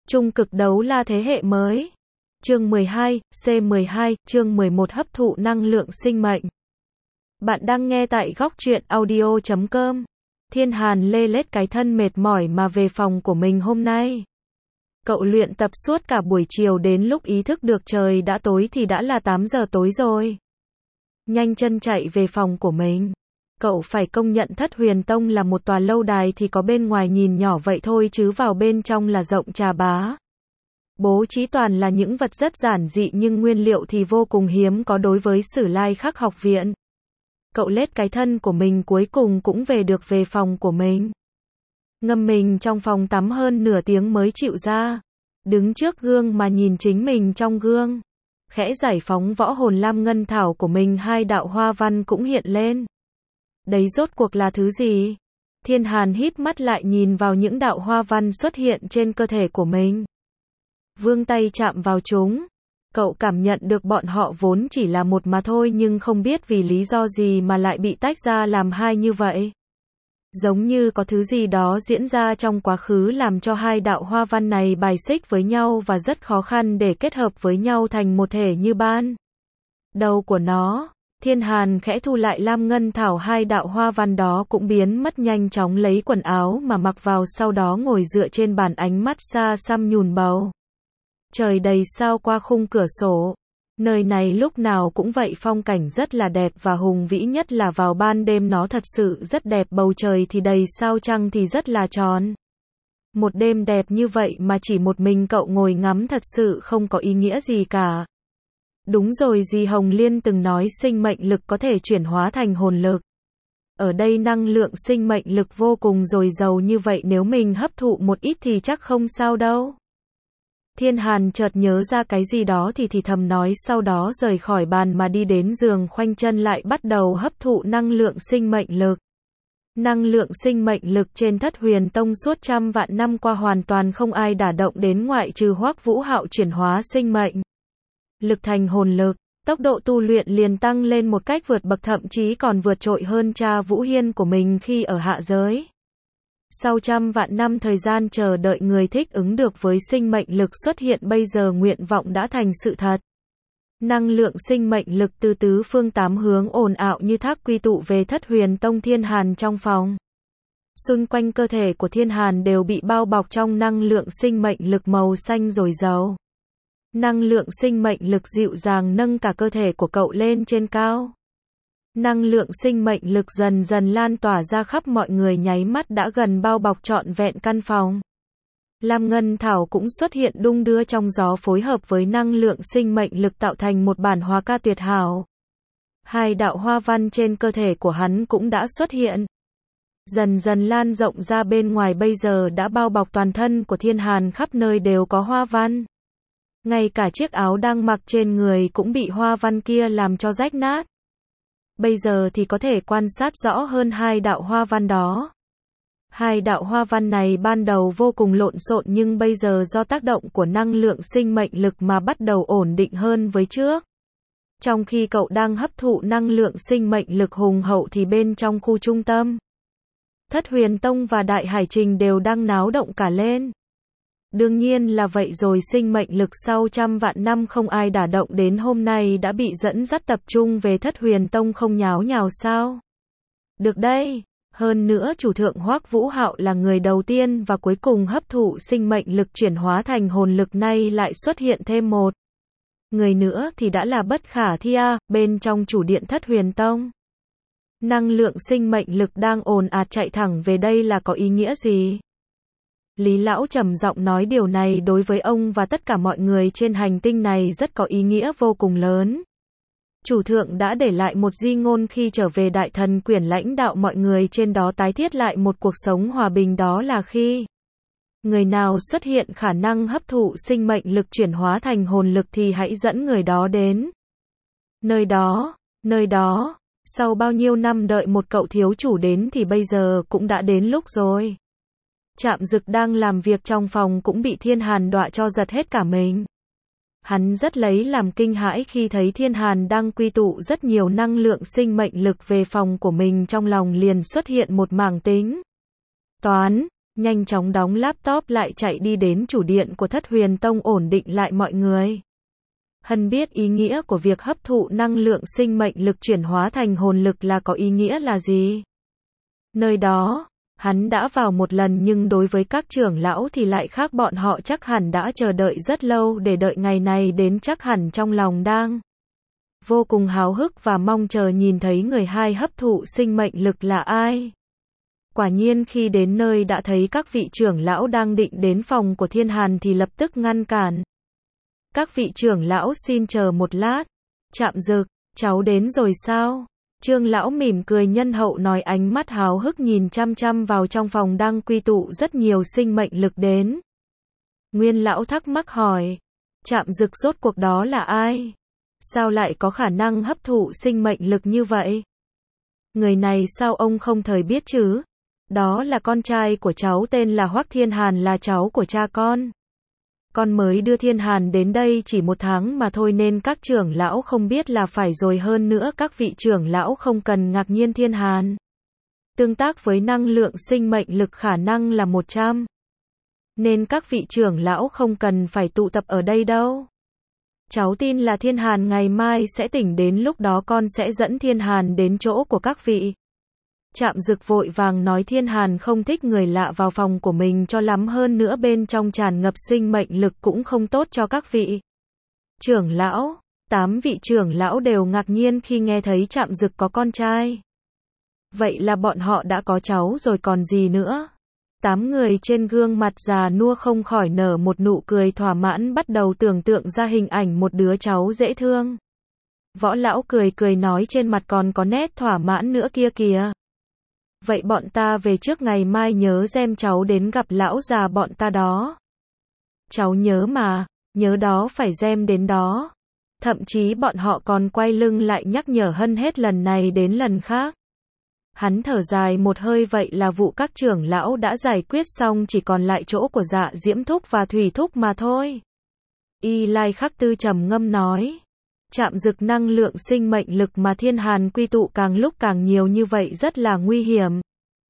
Trung cực đấu la thế hệ mới. Chương 12, C12, chương 11 hấp thụ năng lượng sinh mệnh. Bạn đang nghe tại góc truyện audio.com. Thiên Hàn lê lết cái thân mệt mỏi mà về phòng của mình hôm nay. Cậu luyện tập suốt cả buổi chiều, đến lúc ý thức được trời đã tối thì đã là 8 giờ tối rồi. Nhanh chân chạy về phòng của mình. Cậu phải công nhận Thất Huyền Tông là một tòa lâu đài thì có bên ngoài nhìn nhỏ vậy thôi chứ vào bên trong là rộng trà bá. Bố trí toàn là những vật rất giản dị nhưng nguyên liệu thì vô cùng hiếm có đối với Sử Lai Khắc học viện. Cậu lết cái thân của mình cuối cùng cũng về phòng của mình. Ngâm mình trong phòng tắm hơn nửa tiếng mới chịu ra. Đứng trước gương mà nhìn chính mình trong gương. Khẽ giải phóng võ hồn lam ngân thảo của mình, hai đạo hoa văn cũng hiện lên. Đấy rốt cuộc là thứ gì? Thiên Hàn híp mắt lại nhìn vào những đạo hoa văn xuất hiện trên cơ thể của mình. Vươn tay chạm vào chúng. Cậu cảm nhận được bọn họ vốn chỉ là một mà thôi nhưng không biết vì lý do gì mà lại bị tách ra làm hai như vậy. Giống như có thứ gì đó diễn ra trong quá khứ làm cho hai đạo hoa văn này bài xích với nhau và rất khó khăn để kết hợp với nhau thành một thể như ban đầu của nó. Thiên Hàn khẽ thu lại lam ngân thảo, hai đạo hoa văn đó cũng biến mất nhanh chóng, lấy quần áo mà mặc vào, sau đó ngồi dựa trên bàn, ánh mắt xa xăm nhùn bầu. Trời đầy sao qua khung cửa sổ. Nơi này lúc nào cũng vậy, phong cảnh rất là đẹp và hùng vĩ, nhất là vào ban đêm nó thật sự rất đẹp, bầu trời thì đầy sao, trăng thì rất là tròn. Một đêm đẹp như vậy mà chỉ một mình cậu ngồi ngắm thật sự không có ý nghĩa gì cả. Đúng rồi, dì Hồng Liên từng nói sinh mệnh lực có thể chuyển hóa thành hồn lực. Ở đây năng lượng sinh mệnh lực vô cùng dồi dào như vậy, nếu mình hấp thụ một ít thì chắc không sao đâu. Thiên Hàn chợt nhớ ra cái gì đó thì thầm nói, sau đó rời khỏi bàn mà đi đến giường, khoanh chân lại bắt đầu hấp thụ năng lượng sinh mệnh lực. Năng lượng sinh mệnh lực trên Thất Huyền Tông suốt trăm vạn năm qua hoàn toàn không ai đả động đến ngoại trừ Hoắc Vũ Hạo chuyển hóa sinh mệnh lực thành hồn lực. Tốc độ tu luyện liền tăng lên một cách vượt bậc, thậm chí còn vượt trội hơn cha Vũ Hiên của mình khi ở hạ giới. Sau trăm vạn năm thời gian chờ đợi người thích ứng được với sinh mệnh lực xuất hiện, bây giờ nguyện vọng đã thành sự thật. Năng lượng sinh mệnh lực từ tứ phương tám hướng ồn ào như thác quy tụ về Thất Huyền Tông. Thiên Hàn trong phòng. Xung quanh cơ thể của Thiên Hàn đều bị bao bọc trong năng lượng sinh mệnh lực màu xanh dồi dào. Năng lượng sinh mệnh lực dịu dàng nâng cả cơ thể của cậu lên trên cao. Năng lượng sinh mệnh lực dần dần lan tỏa ra khắp mọi người, nháy mắt đã gần bao bọc trọn vẹn căn phòng. Lam ngân thảo cũng xuất hiện đung đưa trong gió, phối hợp với năng lượng sinh mệnh lực tạo thành một bản hòa ca tuyệt hảo. Hai đạo hoa văn trên cơ thể của hắn cũng đã xuất hiện. Dần dần lan rộng ra bên ngoài, bây giờ đã bao bọc toàn thân của Thiên Hàn, khắp nơi đều có hoa văn. Ngay cả chiếc áo đang mặc trên người cũng bị hoa văn kia làm cho rách nát. Bây giờ thì có thể quan sát rõ hơn hai đạo hoa văn đó. Hai đạo hoa văn này ban đầu vô cùng lộn xộn nhưng bây giờ do tác động của năng lượng sinh mệnh lực mà bắt đầu ổn định hơn với trước. Trong khi cậu đang hấp thụ năng lượng sinh mệnh lực hùng hậu thì bên trong khu trung tâm, Thất Huyền Tông và Đại Hải Trình đều đang náo động cả lên. Đương nhiên là vậy rồi, sinh mệnh lực sau trăm vạn năm không ai đả động đến hôm nay đã bị dẫn dắt tập trung về Thất Huyền Tông, không nháo nhào sao? Được đây, hơn nữa chủ thượng Hoắc Vũ Hạo là người đầu tiên và cuối cùng hấp thụ sinh mệnh lực chuyển hóa thành hồn lực, nay lại xuất hiện thêm một người nữa thì đã là bất khả thi a. Bên trong chủ điện Thất Huyền Tông, năng lượng sinh mệnh lực đang ồn ạt chạy thẳng về đây là có ý nghĩa gì? Lý Lão trầm giọng nói, điều này đối với ông và tất cả mọi người trên hành tinh này rất có ý nghĩa vô cùng lớn. Chủ thượng đã để lại một di ngôn khi trở về Đại Thần Quyển, lãnh đạo mọi người trên đó tái thiết lại một cuộc sống hòa bình, đó là khi người nào xuất hiện khả năng hấp thụ sinh mệnh lực chuyển hóa thành hồn lực thì hãy dẫn người đó đến nơi đó. Sau bao nhiêu năm đợi một cậu thiếu chủ đến thì bây giờ cũng đã đến lúc rồi. Trạm Dực đang làm việc trong phòng cũng bị Thiên Hàn đọa cho giật hết cả mình. Hắn rất lấy làm kinh hãi khi thấy Thiên Hàn đang quy tụ rất nhiều năng lượng sinh mệnh lực về phòng của mình, trong lòng liền xuất hiện một mảng tính toán. nhanh chóng đóng laptop lại chạy đi đến chủ điện của Thất Huyền Tông ổn định lại mọi người. Hắn biết ý nghĩa của việc hấp thụ năng lượng sinh mệnh lực chuyển hóa thành hồn lực là có ý nghĩa là gì. Nơi đó, hắn đã vào một lần nhưng đối với các trưởng lão thì lại khác, bọn họ chắc hẳn đã chờ đợi rất lâu để đợi ngày này đến, chắc hẳn trong lòng đang vô cùng háo hức và mong chờ nhìn thấy người hai hấp thụ sinh mệnh lực là ai. Quả nhiên khi đến nơi đã thấy các vị trưởng lão đang định đến phòng của Thiên Hàn thì lập tức ngăn cản. Các vị trưởng lão xin chờ một lát. Trạm Dực, cháu đến rồi sao? Trương lão mỉm cười nhân hậu nói, ánh mắt háo hức nhìn chăm chăm vào trong phòng đang quy tụ rất nhiều sinh mệnh lực đến. Nguyên lão thắc mắc hỏi, Trạm Dực rốt cuộc đó là ai? Sao lại có khả năng hấp thụ sinh mệnh lực như vậy? Người này sao ông không thời biết chứ? Đó là con trai của cháu, tên là Hoắc Thiên Hàn, là cháu của cha con. Con mới đưa Thiên Hàn đến đây chỉ 1 tháng mà thôi nên các trưởng lão không biết là phải rồi, hơn nữa các vị trưởng lão không cần ngạc nhiên, Thiên Hàn tương tác với năng lượng sinh mệnh lực khả năng là 100. Nên các vị trưởng lão không cần phải tụ tập ở đây đâu. Cháu tin là Thiên Hàn ngày mai sẽ tỉnh, đến lúc đó con sẽ dẫn Thiên Hàn đến chỗ của các vị. Trạm Dực vội vàng nói, Thiên Hàn không thích người lạ vào phòng của mình cho lắm, hơn nữa bên trong tràn ngập sinh mệnh lực cũng không tốt cho các vị trưởng lão. 8 vị trưởng lão đều ngạc nhiên khi nghe thấy Trạm Dực có con trai. Vậy là bọn họ đã có cháu rồi còn gì nữa. 8 người trên gương mặt già nua không khỏi nở một nụ cười thỏa mãn, bắt đầu tưởng tượng ra hình ảnh một đứa cháu dễ thương. Võ lão cười cười nói, trên mặt còn có nét thỏa mãn nữa kia kìa. Vậy bọn ta về trước, ngày mai nhớ đem cháu đến gặp lão già bọn ta đó. Cháu nhớ mà, nhớ đó, phải đem đến đó. Thậm chí bọn họ còn quay lưng lại nhắc nhở Hân hết lần này đến lần khác. Hắn thở dài một hơi, vậy là vụ các trưởng lão đã giải quyết xong, chỉ còn lại chỗ của Dạ Diễm Thúc và Thủy Thúc mà thôi. Y Lai Khắc Tư trầm ngâm nói. Trạm Dực, năng lượng sinh mệnh lực mà Thiên Hàn quy tụ càng lúc càng nhiều như vậy rất là nguy hiểm.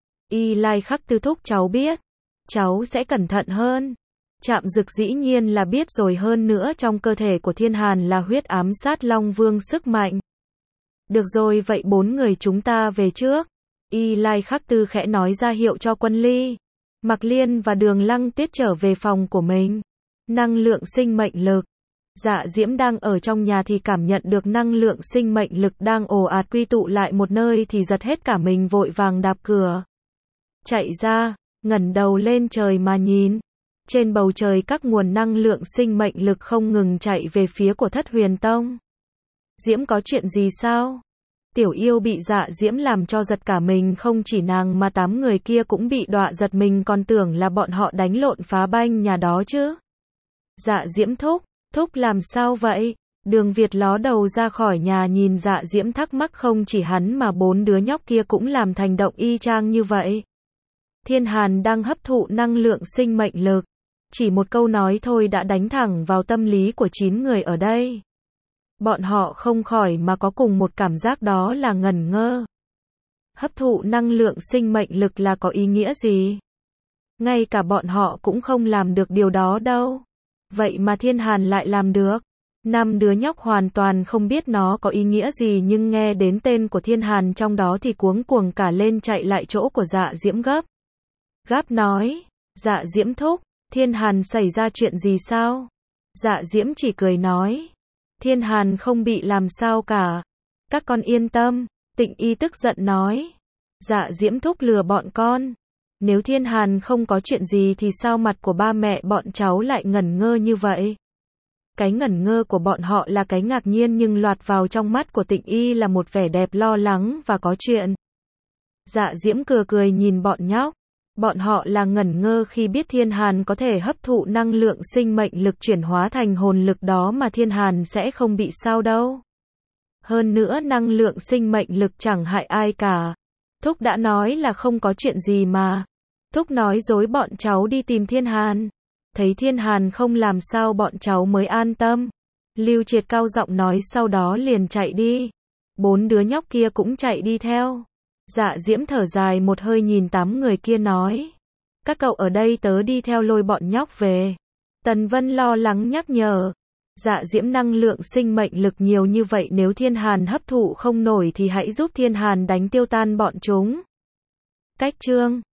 Y Lai Khắc Tư Thúc, cháu biết. Cháu sẽ cẩn thận hơn. Trạm Dực dĩ nhiên là biết rồi, hơn nữa trong cơ thể của Thiên Hàn là huyết ám sát Long Vương sức mạnh. Được rồi, vậy 4 người chúng ta về trước. Y Lai Khắc Tư khẽ nói ra hiệu cho Quân Ly, Mạc Liên và Đường Lăng Tuyết trở về phòng của mình. Năng lượng sinh mệnh lực. Dạ Diễm đang ở trong nhà thì cảm nhận được năng lượng sinh mệnh lực đang ồ ạt quy tụ lại một nơi thì giật hết cả mình, vội vàng đạp cửa chạy ra, ngẩng đầu lên trời mà nhìn. Trên bầu trời các nguồn năng lượng sinh mệnh lực không ngừng chạy về phía của Thất Huyền Tông. Diễm, có chuyện gì sao? Tiểu yêu bị Dạ Diễm làm cho giật cả mình, không chỉ nàng mà 8 người kia cũng bị đọa giật mình, còn tưởng là bọn họ đánh lộn phá banh nhà đó chứ. Dạ Diễm Thúc, Thúc làm sao vậy? Đường Việt ló đầu ra khỏi nhà nhìn Dạ Diễm thắc mắc, không chỉ hắn mà 4 đứa nhóc kia cũng làm thành động y chang như vậy. Thiên Hàn đang hấp thụ năng lượng sinh mệnh lực. Chỉ một câu nói thôi đã đánh thẳng vào tâm lý của 9 người ở đây. Bọn họ không khỏi mà có cùng một cảm giác, đó là ngẩn ngơ. Hấp thụ năng lượng sinh mệnh lực là có ý nghĩa gì? Ngay cả bọn họ cũng không làm được điều đó đâu. Vậy mà Thiên Hàn lại làm được. 5 đứa nhóc hoàn toàn không biết nó có ý nghĩa gì, nhưng nghe đến tên của Thiên Hàn trong đó thì cuống cuồng cả lên, chạy lại chỗ của Dạ Diễm gấp gáp nói. Dạ Diễm Thúc, Thiên Hàn xảy ra chuyện gì sao? Dạ Diễm chỉ cười nói. Thiên Hàn không bị làm sao cả. Các con yên tâm. Tịnh Y tức giận nói. Dạ Diễm Thúc lừa bọn con. Nếu Thiên Hàn không có chuyện gì thì sao mặt của ba mẹ bọn cháu lại ngẩn ngơ như vậy? Cái ngẩn ngơ của bọn họ là cái ngạc nhiên, nhưng lọt vào trong mắt của Tịnh Y là một vẻ đẹp lo lắng và có chuyện. Dạ Diễm cười cười nhìn bọn nhóc. Bọn họ là ngẩn ngơ khi biết Thiên Hàn có thể hấp thụ năng lượng sinh mệnh lực chuyển hóa thành hồn lực, đó mà Thiên Hàn sẽ không bị sao đâu. Hơn nữa năng lượng sinh mệnh lực chẳng hại ai cả. Thúc đã nói là không có chuyện gì mà. Thúc nói dối bọn cháu đi tìm Thiên Hàn. Thấy Thiên Hàn không làm sao bọn cháu mới an tâm. Lưu Triệt cao giọng nói, sau đó liền chạy đi. 4 đứa nhóc kia cũng chạy đi theo. Dạ Diễm thở dài một hơi nhìn 8 người kia nói. Các cậu ở đây tớ đi theo lôi bọn nhóc về. Tần Vân lo lắng nhắc nhở. Dạ Diễm năng lượng sinh mệnh lực nhiều như vậy nếu Thiên Hàn hấp thụ không nổi thì hãy giúp Thiên Hàn đánh tiêu tan bọn chúng. Cách chương